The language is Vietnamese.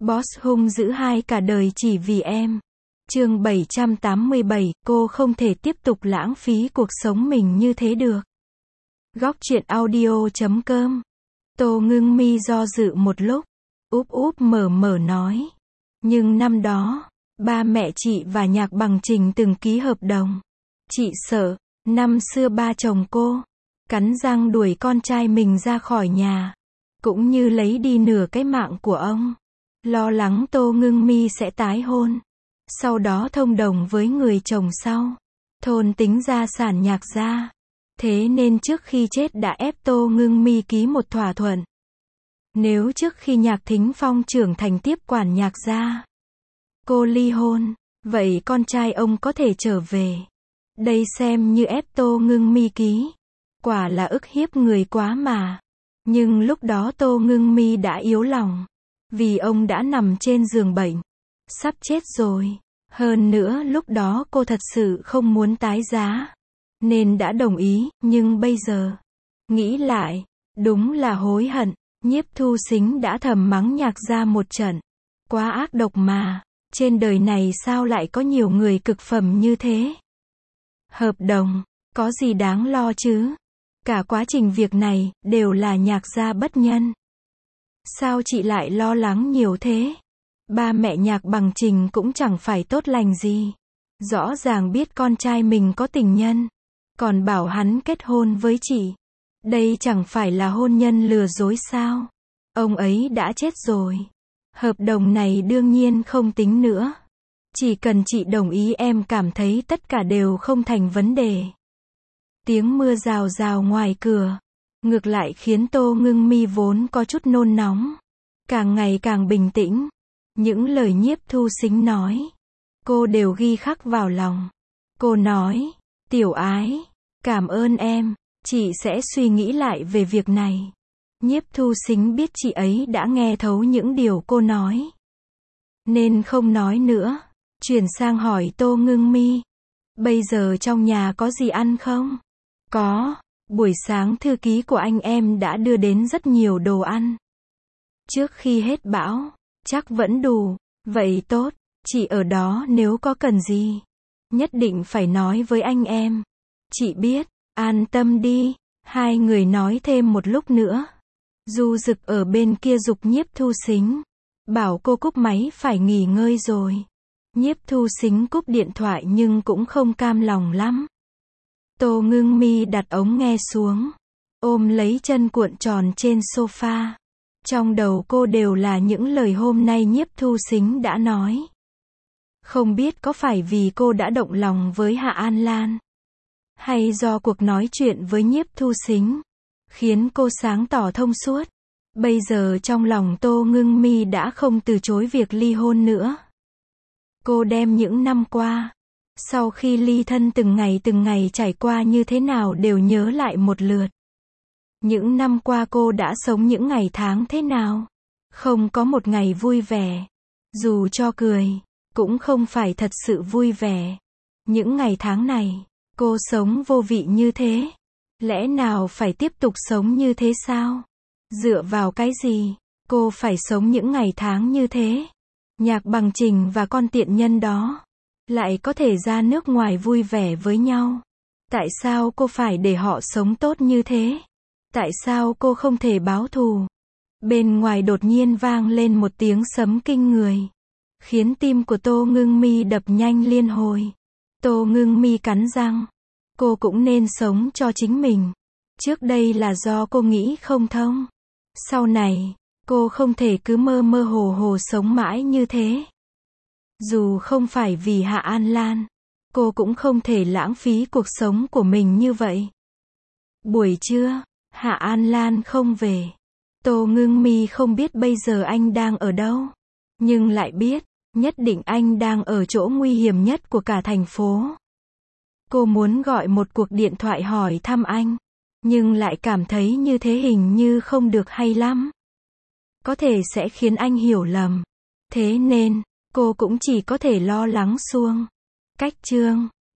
Boss hung dữ hai cả đời chỉ vì em. Chương 787, cô không thể tiếp tục lãng phí cuộc sống mình như thế được. Góc truyện audio.com. Tô Ngưng Mi do dự một lúc, úp úp mở mở nói. Nhưng năm đó, ba mẹ chị và Nhạc Bằng Trình từng ký hợp đồng. Chị sợ, năm xưa ba chồng cô, cắn răng đuổi con trai mình ra khỏi nhà. Cũng như lấy đi nửa cái mạng của ông. Lo lắng Tô Ngưng Mi sẽ tái hôn. Sau đó thông đồng với người chồng sau. Thôn tính gia sản Nhạc gia. Thế nên trước khi chết đã ép Tô Ngưng Mi ký một thỏa thuận. Nếu trước khi Nhạc Thính Phong trưởng thành tiếp quản Nhạc gia, cô ly hôn, vậy con trai ông có thể trở về. Đây xem như ép Tô Ngưng Mi ký. Quả là ức hiếp người quá mà. Nhưng lúc đó Tô Ngưng Mi đã yếu lòng. Vì ông đã nằm trên giường bệnh. Sắp chết rồi. Hơn nữa lúc đó cô thật sự không muốn tái giá. Nên đã đồng ý, nhưng bây giờ, nghĩ lại, đúng là hối hận. Nhiếp Thu Sính đã thầm mắng Nhạc gia một trận. Quá ác độc mà. Trên đời này sao lại có nhiều người cực phẩm như thế? Hợp đồng, có gì đáng lo chứ? Cả quá trình việc này, đều là Nhạc gia bất nhân. Sao chị lại lo lắng nhiều thế? Ba mẹ Nhạc Bằng Trình cũng chẳng phải tốt lành gì. Rõ ràng biết con trai mình có tình nhân. Còn bảo hắn kết hôn với chị. Đây chẳng phải là hôn nhân lừa dối sao? Ông ấy đã chết rồi. Hợp đồng này đương nhiên không tính nữa. Chỉ cần chị đồng ý em cảm thấy tất cả đều không thành vấn đề. Tiếng mưa rào rào ngoài cửa. Ngược lại khiến Tô Ngưng Mi vốn có chút nôn nóng. Càng ngày càng bình tĩnh. Những lời Nhiếp Thu Sính nói. Cô đều ghi khắc vào lòng. Cô nói, tiểu ái, cảm ơn em. Chị sẽ suy nghĩ lại về việc này. Nhiếp Thu Sính biết chị ấy đã nghe thấu những điều cô nói. Nên không nói nữa. Chuyển sang hỏi Tô Ngưng Mi. Bây giờ trong nhà có gì ăn không? Có. Buổi sáng thư ký của anh em đã đưa đến rất nhiều đồ ăn. Trước khi hết bão, chắc vẫn đủ. Vậy tốt, chị ở đó nếu có cần gì. Nhất định phải nói với anh em. Chị biết, an tâm đi. Hai người nói thêm một lúc nữa. Du Dực ở bên kia giục Nhiếp Thu Sính. Bảo cô cúp máy phải nghỉ ngơi rồi. Nhiếp Thu Sính cúp điện thoại nhưng cũng không cam lòng lắm. Tô Ngưng Mi đặt ống nghe xuống. Ôm lấy chân cuộn tròn trên sofa. Trong đầu cô đều là những lời hôm nay Nhiếp Thu Sính đã nói. Không biết có phải vì cô đã động lòng với Hạ An Lan. Hay do cuộc nói chuyện với Nhiếp Thu Sính. Khiến cô sáng tỏ thông suốt. Bây giờ trong lòng Tô Ngưng Mi đã không từ chối việc ly hôn nữa. Cô đem những năm qua. Sau khi ly thân từng ngày trải qua như thế nào đều nhớ lại một lượt. Những năm qua cô đã sống những ngày tháng thế nào? Không có một ngày vui vẻ. Dù cho cười, cũng không phải thật sự vui vẻ. Những ngày tháng này, cô sống vô vị như thế. Lẽ nào phải tiếp tục sống như thế sao? Dựa vào cái gì? Cô phải sống những ngày tháng như thế. Nhạc Bằng Trình và con tiện nhân đó lại có thể ra nước ngoài vui vẻ với nhau. Tại sao cô phải để họ sống tốt như thế? Tại sao cô không thể báo thù? Bên ngoài đột nhiên vang lên một tiếng sấm kinh người. Khiến tim của Tô Ngưng Mi đập nhanh liên hồi. Tô Ngưng Mi cắn răng. Cô cũng nên sống cho chính mình. Trước đây là do cô nghĩ không thông. Sau này, cô không thể cứ mơ mơ hồ hồ sống mãi như thế. Dù không phải vì Hạ An Lan, cô cũng không thể lãng phí cuộc sống của mình như vậy. Buổi trưa, Hạ An Lan không về. Tô Ngưng Mi không biết bây giờ anh đang ở đâu. Nhưng lại biết, nhất định anh đang ở chỗ nguy hiểm nhất của cả thành phố. Cô muốn gọi một cuộc điện thoại hỏi thăm anh. Nhưng lại cảm thấy như thế hình như không được hay lắm. Có thể sẽ khiến anh hiểu lầm. Thế nên, cô cũng chỉ có thể lo lắng suông. Cách chương